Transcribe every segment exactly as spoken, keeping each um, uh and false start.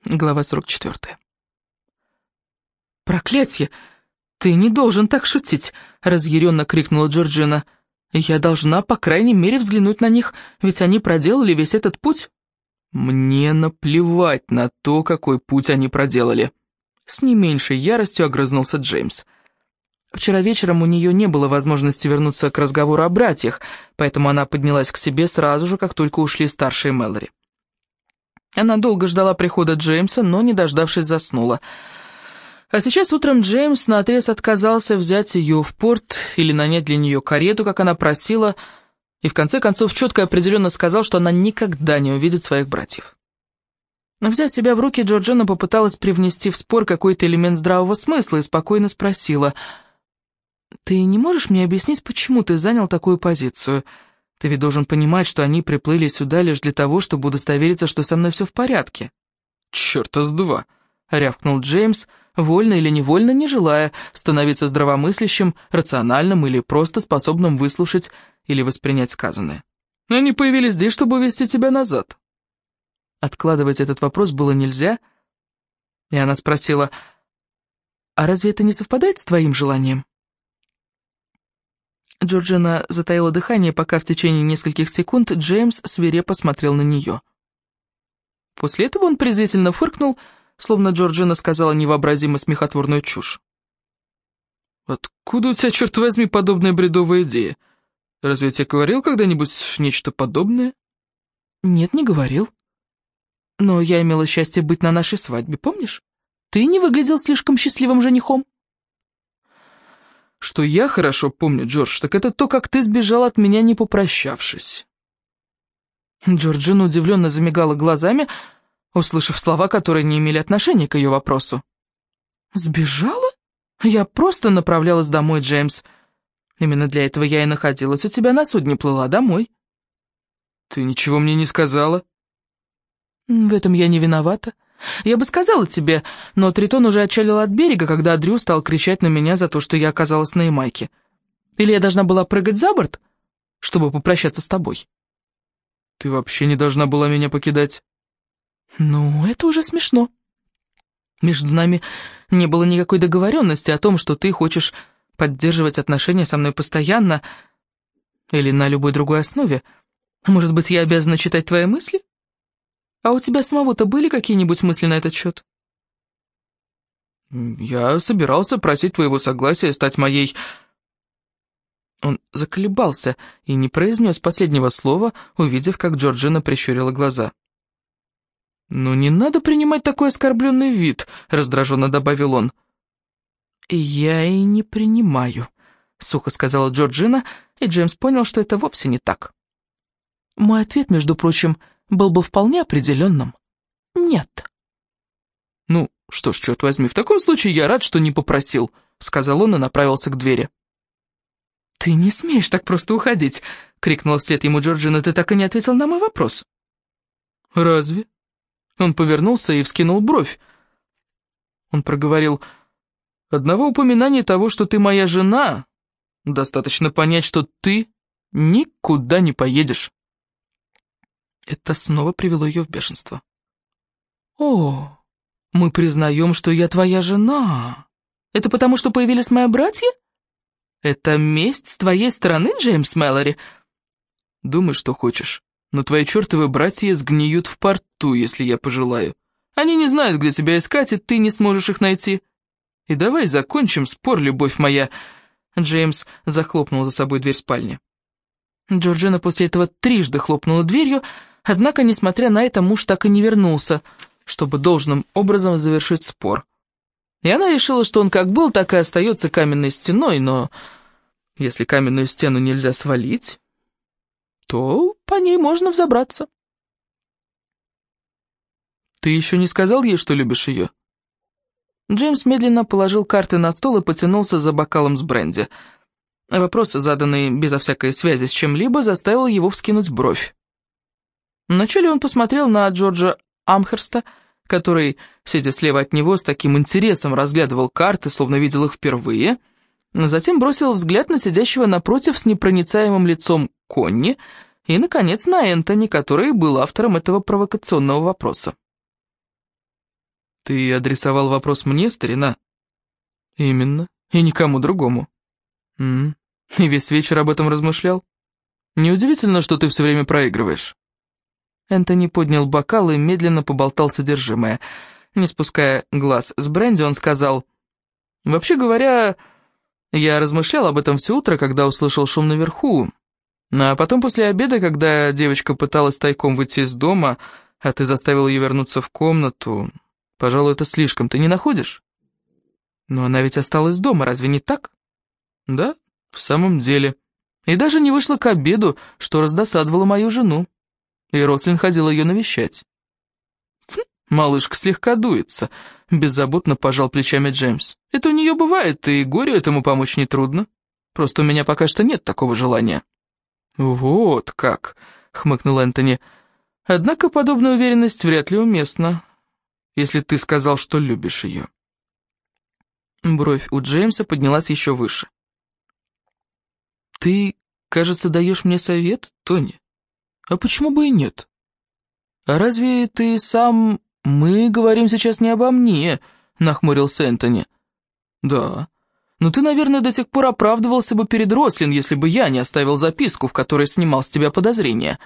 Глава сорок четвёртая. «Проклятье! Ты не должен так шутить!» — разъяренно крикнула Джорджина. «Я должна, по крайней мере, взглянуть на них, ведь они проделали весь этот путь». «Мне наплевать на то, какой путь они проделали!» С не меньшей яростью огрызнулся Джеймс. Вчера вечером у нее не было возможности вернуться к разговору о братьях, поэтому она поднялась к себе сразу же, как только ушли старшие Мэлори. Она долго ждала прихода Джеймса, но, не дождавшись, заснула. А сейчас утром Джеймс наотрез отказался взять ее в порт или нанять для нее карету, как она просила, и в конце концов четко и определенно сказал, что она никогда не увидит своих братьев. Взяв себя в руки, Джорджина попыталась привнести в спор какой-то элемент здравого смысла и спокойно спросила: «Ты не можешь мне объяснить, почему ты занял такую позицию? Ты ведь должен понимать, что они приплыли сюда лишь для того, чтобы удостовериться, что со мной все в порядке». «Чёрта с два!» — рявкнул Джеймс, вольно или невольно не желая становиться здравомыслящим, рациональным или просто способным выслушать или воспринять сказанное. «Они появились здесь, чтобы увезти тебя назад». Откладывать этот вопрос было нельзя, и она спросила: «А разве это не совпадает с твоим желанием?» Джорджина затаила дыхание, пока в течение нескольких секунд Джеймс свирепо смотрел на нее. После этого он презрительно фыркнул, словно Джорджина сказала невообразимо смехотворную чушь. «Откуда у тебя, черт возьми, подобная бредовая идея? Разве я тебе говорил когда-нибудь нечто подобное?» «Нет, не говорил. Но я имела счастье быть на нашей свадьбе, помнишь? Ты не выглядел слишком счастливым женихом». «Что я хорошо помню, Джордж, так это то, как ты сбежал от меня, не попрощавшись». Джорджина удивленно замигала глазами, услышав слова, которые не имели отношения к ее вопросу. «Сбежала? Я просто направлялась домой, Джеймс. Именно для этого я и находилась у тебя на судне, плыла домой». «Ты ничего мне не сказала?» «В этом я не виновата. Я бы сказала тебе, но Тритон уже отчалил от берега, когда Дрю стал кричать на меня за то, что я оказалась на Ямайке. Или я должна была прыгать за борт, чтобы попрощаться с тобой?» «Ты вообще не должна была меня покидать». «Ну, это уже смешно. Между нами не было никакой договоренности о том, что ты хочешь поддерживать отношения со мной постоянно или на любой другой основе. Может быть, я обязана читать твои мысли? А у тебя самого-то были какие-нибудь мысли на этот счет?» «Я собирался просить твоего согласия стать моей...» Он заколебался и не произнес последнего слова, увидев, как Джорджина прищурила глаза. «Ну не надо принимать такой оскорбленный вид», — раздраженно добавил он. «Я и не принимаю», — сухо сказала Джорджина, и Джеймс понял, что это вовсе не так. «Мой ответ, между прочим, был бы вполне определенным. Нет». «Ну, что ж, черт возьми, в таком случае я рад, что не попросил», — сказал он и направился к двери. «Ты не смеешь так просто уходить», — крикнула вслед ему Джорджина. «Ты так и не ответил на мой вопрос». «Разве?» Он повернулся и вскинул бровь. Он проговорил: «Одного упоминания того, что ты моя жена, достаточно понять, что ты никуда не поедешь». Это снова привело ее в бешенство. «О, мы признаем, что я твоя жена. Это потому, что появились мои братья? Это месть с твоей стороны, Джеймс Мэлори?» «Думай, что хочешь, но твои чертовы братья сгниют в порту, если я пожелаю. Они не знают, где тебя искать, и ты не сможешь их найти. И давай закончим спор, любовь моя». Джеймс захлопнул за собой дверь спальни. Джорджина после этого трижды хлопнула дверью, однако, несмотря на это, муж так и не вернулся, чтобы должным образом завершить спор. И она решила, что он как был, так и остается каменной стеной, но если каменную стену нельзя свалить, то по ней можно взобраться. «Ты еще не сказал ей, что любишь ее?» Джеймс медленно положил карты на стол и потянулся за бокалом с бренди. Вопрос, заданный безо всякой связи с чем-либо, заставил его вскинуть бровь. Вначале он посмотрел на Джорджа Амхерста, который, сидя слева от него, с таким интересом разглядывал карты, словно видел их впервые, затем бросил взгляд на сидящего напротив с непроницаемым лицом Конни и, наконец, на Энтони, который был автором этого провокационного вопроса. «Ты адресовал вопрос мне, старина?» «Именно, и никому другому». «М-м, и весь вечер об этом размышлял? Неудивительно, что ты все время проигрываешь». Энтони поднял бокал и медленно поболтал содержимое. Не спуская глаз с бренди, он сказал: «Вообще говоря, я размышлял об этом все утро, когда услышал шум наверху. А потом после обеда, когда девочка пыталась тайком выйти из дома, а ты заставил ее вернуться в комнату, пожалуй, это слишком, ты не находишь? Но она ведь осталась дома, разве не так?» «Да, в самом деле. И даже не вышла к обеду, что раздосадовало мою жену. И Рослин ходила ее навещать». «Хм, малышка слегка дуется», — беззаботно пожал плечами Джеймс. «Это у нее бывает, и горю этому помочь нетрудно. Просто у меня пока что нет такого желания». «Вот как», — хмыкнул Энтони. «Однако подобная уверенность вряд ли уместна, если ты сказал, что любишь ее». Бровь у Джеймса поднялась еще выше. «Ты, кажется, даешь мне совет, Тони? А почему бы и нет? А разве ты сам... Мы говорим сейчас не обо мне», — нахмурился Энтони. «Да. Но ты, наверное, до сих пор оправдывался бы перед Рослин, если бы я не оставил записку, в которой снимал с тебя подозрения».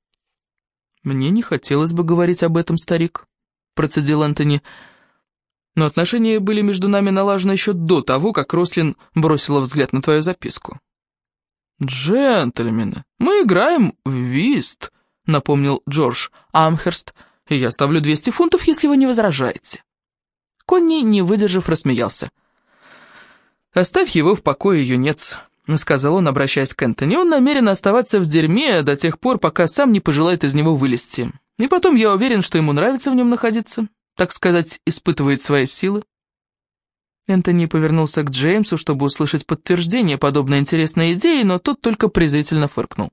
«Мне не хотелось бы говорить об этом, старик», — процедил Энтони. «Но отношения были между нами налажены еще до того, как Рослин бросила взгляд на твою записку». «Джентльмены, мы играем в вист», — напомнил Джордж Амхерст, «и я ставлю двести фунтов, если вы не возражаете». Конни, не выдержав, рассмеялся. «Оставь его в покое, юнец», — сказал он, обращаясь к Энтони. «Он намерен оставаться в дерьме до тех пор, пока сам не пожелает из него вылезти. И потом я уверен, что ему нравится в нем находиться, так сказать, испытывает свои силы». Энтони повернулся к Джеймсу, чтобы услышать подтверждение подобной интересной идеи, но тот только презрительно фыркнул.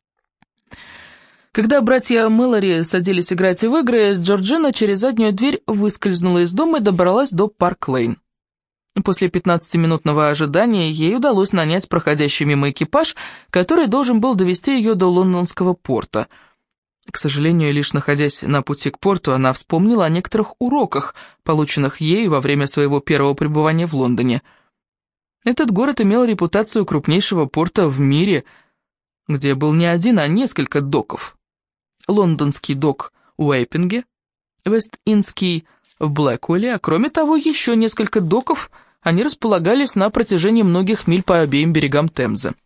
Когда братья Мэлори садились играть в игры, Джорджина через заднюю дверь выскользнула из дома и добралась до Парк-Лейн. После пятнадцатиминутного ожидания ей удалось нанять проходящий мимо экипаж, который должен был довести ее до лондонского порта. К сожалению, лишь находясь на пути к порту, она вспомнила о некоторых уроках, полученных ею во время своего первого пребывания в Лондоне. Этот город имел репутацию крупнейшего порта в мире, где был не один, а несколько доков. Лондонский док в Уэйпинге, Вест-Индский в Блэквелле, а кроме того еще несколько доков, они располагались на протяжении многих миль по обеим берегам Темзы.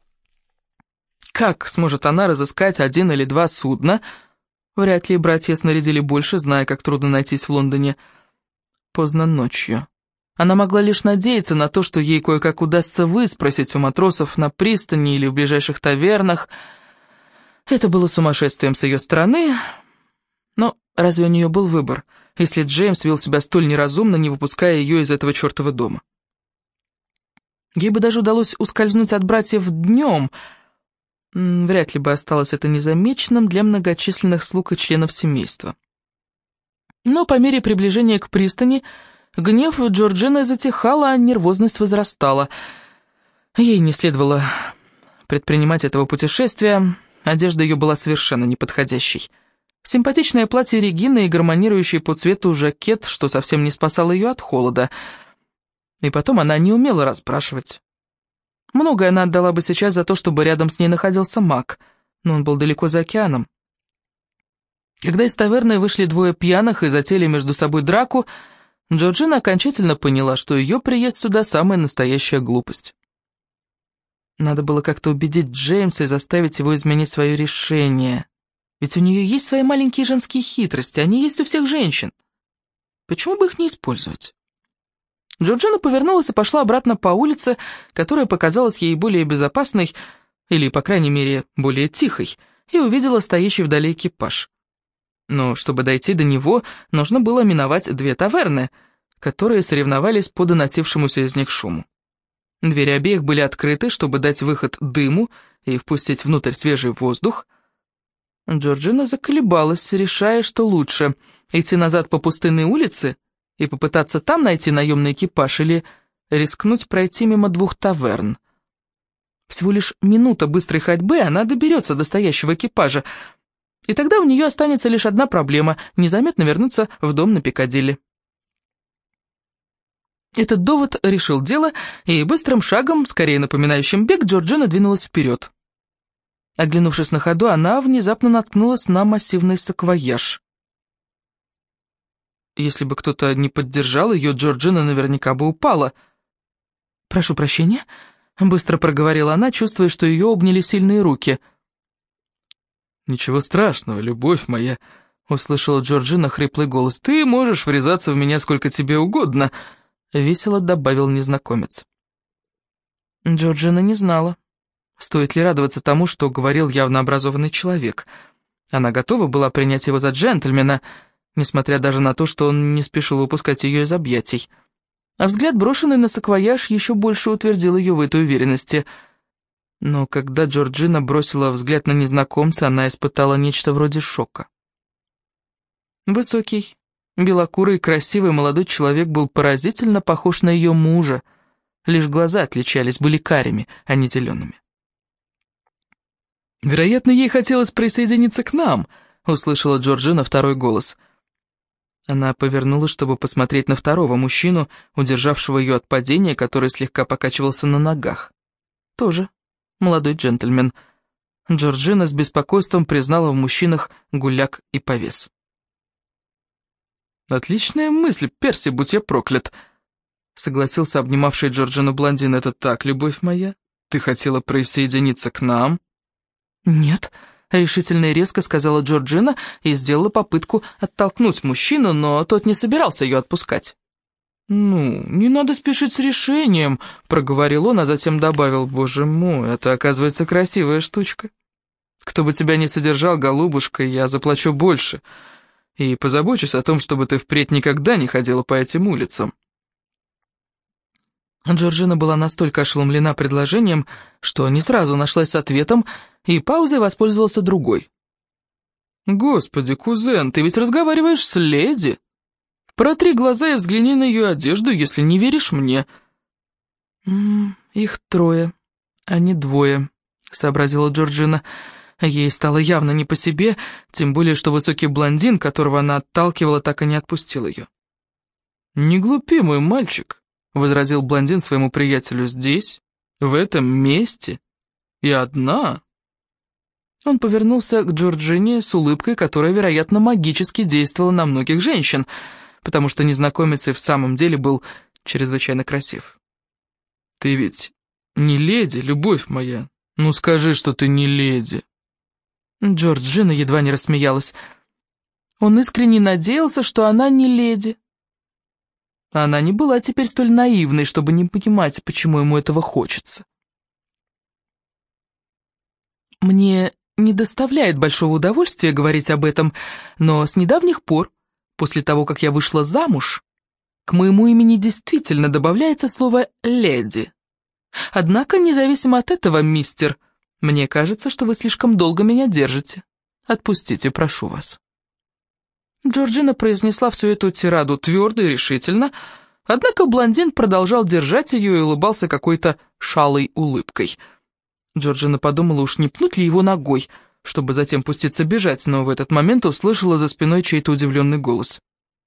Как сможет она разыскать один или два судна? Вряд ли братья снарядили больше, зная, как трудно найтись в Лондоне. Поздно ночью. Она могла лишь надеяться на то, что ей кое-как удастся выспросить у матросов на пристани или в ближайших тавернах. Это было сумасшествием с ее стороны, но разве у нее был выбор, если Джеймс вел себя столь неразумно, не выпуская ее из этого чертова дома? Ей бы даже удалось ускользнуть от братьев днем. Вряд ли бы осталось это незамеченным для многочисленных слуг и членов семейства. Но по мере приближения к пристани гнев Джорджины затихал, а нервозность возрастала. Ей не следовало предпринимать этого путешествия, одежда ее была совершенно неподходящей. Симпатичное платье Регины и гармонирующий по цвету жакет, что совсем не спасало ее от холода. И потом она не умела расспрашивать. Многое она отдала бы сейчас за то, чтобы рядом с ней находился Мак, но он был далеко за океаном. Когда из таверны вышли двое пьяных и затеяли между собой драку, Джорджина окончательно поняла, что ее приезд сюда самая настоящая глупость. Надо было как-то убедить Джеймса и заставить его изменить свое решение. Ведь у нее есть свои маленькие женские хитрости, они есть у всех женщин. Почему бы их не использовать? Джорджина повернулась и пошла обратно по улице, которая показалась ей более безопасной, или, по крайней мере, более тихой, и увидела стоящий вдали экипаж. Но чтобы дойти до него, нужно было миновать две таверны, которые соревновались по доносившемуся из них шуму. Двери обеих были открыты, чтобы дать выход дыму и впустить внутрь свежий воздух. Джорджина заколебалась, решая, что лучше — идти назад по пустынной улице и попытаться там найти наемный экипаж или рискнуть пройти мимо двух таверн. Всего лишь минута быстрой ходьбы, она доберется до стоящего экипажа, и тогда у нее останется лишь одна проблема — незаметно вернуться в дом на Пикадилли. Этот довод решил дело, и быстрым шагом, скорее напоминающим бег, Джорджина двинулась вперед. Оглянувшись на ходу, она внезапно наткнулась на массивный саквояж. Если бы кто-то не поддержал ее, Джорджина наверняка бы упала. «Прошу прощения», — быстро проговорила она, чувствуя, что ее обняли сильные руки. «Ничего страшного, любовь моя», — услышала Джорджина хриплый голос. «Ты можешь врезаться в меня сколько тебе угодно», — весело добавил незнакомец. Джорджина не знала, стоит ли радоваться тому, что говорил явно образованный человек. Она готова была принять его за джентльмена, несмотря даже на то, что он не спешил выпускать ее из объятий. А взгляд, брошенный на саквояж, еще больше утвердил ее в этой уверенности. Но когда Джорджина бросила взгляд на незнакомца, она испытала нечто вроде шока. Высокий, белокурый и красивый молодой человек был поразительно похож на ее мужа, лишь глаза отличались, были карими, а не зелеными. «Вероятно, ей хотелось присоединиться к нам», — услышала Джорджина второй голос. Она повернулась, чтобы посмотреть на второго мужчину, удержавшего ее от падения, который слегка покачивался на ногах. Тоже молодой джентльмен. Джорджина с беспокойством признала в мужчинах гуляк и повес. «Отличная мысль, Перси, будь я проклят», — согласился обнимавший Джорджину блондин. «Это так, любовь моя? Ты хотела присоединиться к нам?» «Нет», — решительно и резко сказала Джорджина и сделала попытку оттолкнуть мужчину, но тот не собирался ее отпускать. «Ну, не надо спешить с решением», — проговорил он, а затем добавил: «Боже мой, это, оказывается, красивая штучка. Кто бы тебя ни содержал, голубушка, я заплачу больше. И позабочусь о том, чтобы ты впредь никогда не ходила по этим улицам». Джорджина была настолько ошеломлена предложением, что не сразу нашлась с ответом, и паузой воспользовался другой. «Господи, кузен, ты ведь разговариваешь с леди. Протри глаза и взгляни на ее одежду, если не веришь мне». М -м, «Их трое, а не двое», — сообразила Джорджина. Ей стало явно не по себе, тем более, что высокий блондин, которого она отталкивала, так и не отпустил ее. «Не глупи, мой мальчик», — возразил блондин своему приятелю. «Здесь, в этом месте, и одна». Он повернулся к Джорджине с улыбкой, которая, вероятно, магически действовала на многих женщин, потому что незнакомец и в самом деле был чрезвычайно красив. «Ты ведь не леди, любовь моя? Ну скажи, что ты не леди». Джорджина едва не рассмеялась. Он искренне надеялся, что она не леди. Она не была теперь столь наивной, чтобы не понимать, почему ему этого хочется. Мне не доставляет большого удовольствия говорить об этом, но с недавних пор, после того, как я вышла замуж, к моему имени действительно добавляется слово «леди». Однако, независимо от этого, мистер, мне кажется, что вы слишком долго меня держите. Отпустите, прошу вас». Джорджина произнесла всю эту тираду твердо и решительно, однако блондин продолжал держать ее и улыбался какой-то шалой улыбкой. Джорджина подумала, уж не пнуть ли его ногой, чтобы затем пуститься бежать, но в этот момент услышала за спиной чей-то удивленный голос.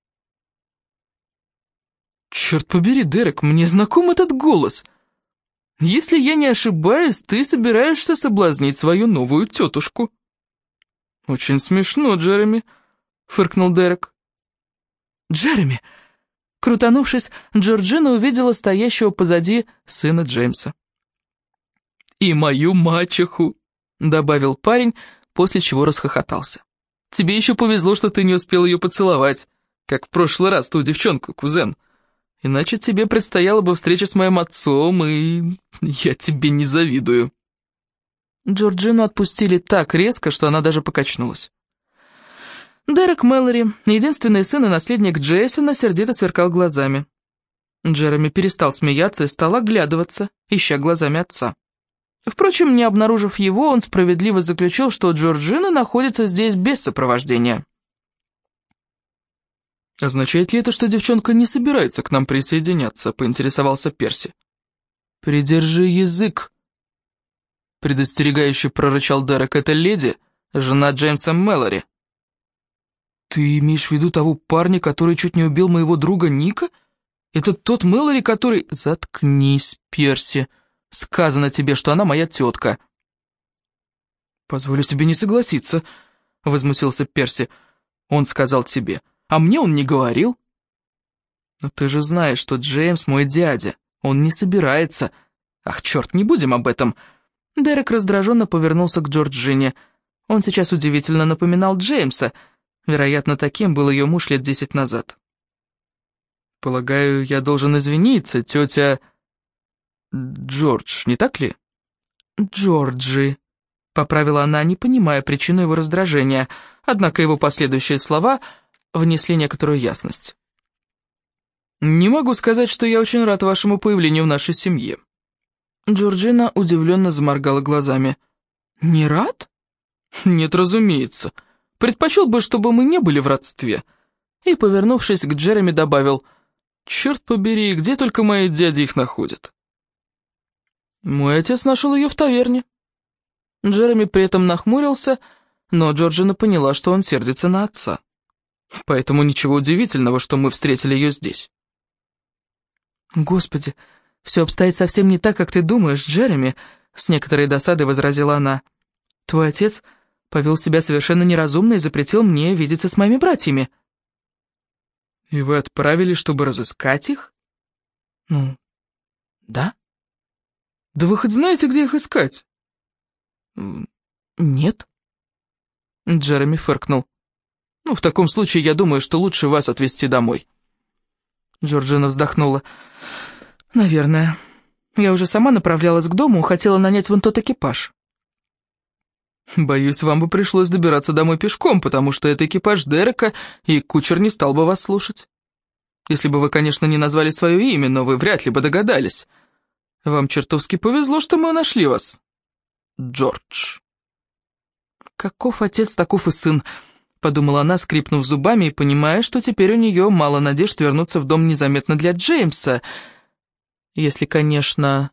«Черт побери, Дерек, мне знаком этот голос. Если я не ошибаюсь, ты собираешься соблазнить свою новую тетушку». «Очень смешно, Джереми», — фыркнул Дерек. «Джереми!» Крутанувшись, Джорджина увидела стоящего позади сына Джеймса. «И мою мачеху», — добавил парень, после чего расхохотался. «Тебе еще повезло, что ты не успел ее поцеловать, как в прошлый раз ту девчонку, кузен. Иначе тебе предстояла бы встреча с моим отцом, и я тебе не завидую». Джорджину отпустили так резко, что она даже покачнулась. Дерек Мэлори, единственный сын и наследник Джейсона, сердито сверкал глазами. Джереми перестал смеяться и стал оглядываться, ища глазами отца. Впрочем, не обнаружив его, он справедливо заключил, что Джорджина находится здесь без сопровождения. «Означает ли это, что девчонка не собирается к нам присоединяться?» — поинтересовался Перси. «Придержи язык», — предостерегающе прорычал Дерек. «Это леди, жена Джеймса Мэлори». «Ты имеешь в виду того парня, который чуть не убил моего друга Ника?» Это тот Мэлори, который... Заткнись, Перси. Сказано тебе, что она моя тетка. Позволю себе не согласиться, возмутился Перси. Он сказал тебе, а мне он не говорил. Но ты же знаешь, что Джеймс мой дядя. Он не собирается. Ах, черт, не будем об этом. Дерек раздраженно повернулся к Джорджине. Он сейчас удивительно напоминал Джеймса. Вероятно, таким был ее муж лет десять назад. «Полагаю, я должен извиниться, тетя... Джордж, не так ли?» «Джорджи», — поправила она, не понимая причину его раздражения, однако его последующие слова внесли некоторую ясность. «Не могу сказать, что я очень рад вашему появлению в нашей семье». Джорджина удивленно заморгала глазами. «Не рад?» «Нет, разумеется. Предпочел бы, чтобы мы не были в родстве». И, повернувшись к Джереми, добавил: «Черт побери, где только мои дяди их находят?» «Мой отец нашел ее в таверне». Джереми при этом нахмурился, но Джорджина поняла, что он сердится на отца. Поэтому ничего удивительного, что мы встретили ее здесь. «Господи, все обстоит совсем не так, как ты думаешь, Джереми», — с некоторой досадой возразила она. «Твой отец повел себя совершенно неразумно и запретил мне видеться с моими братьями». «И вы отправили, чтобы разыскать их?» «Ну, да». «Да вы хоть знаете, где их искать?» «Нет». Джереми фыркнул. «Ну, в таком случае, я думаю, что лучше вас отвезти домой». Джорджина вздохнула. «Наверное. Я уже сама направлялась к дому, хотела нанять вон тот экипаж». «Боюсь, вам бы пришлось добираться домой пешком, потому что это экипаж Дерека, и кучер не стал бы вас слушать. Если бы вы, конечно, не назвали свое имя, но вы вряд ли бы догадались. Вам чертовски повезло, что мы нашли вас, Джордж». «Каков отец, таков и сын», — подумала она, скрипнув зубами, и понимая, что теперь у нее мало надежд вернуться в дом незаметно для Джеймса. Если, конечно...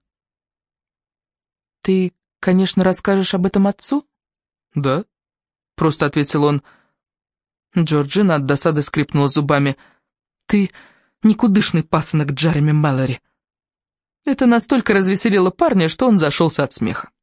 «Ты, конечно, расскажешь об этом отцу?» «Да», — просто ответил он. Джорджина от досады скрипнула зубами. «Ты никудышный пасынок Джереми Мэлори». Это настолько развеселило парня, что он зашелся от смеха.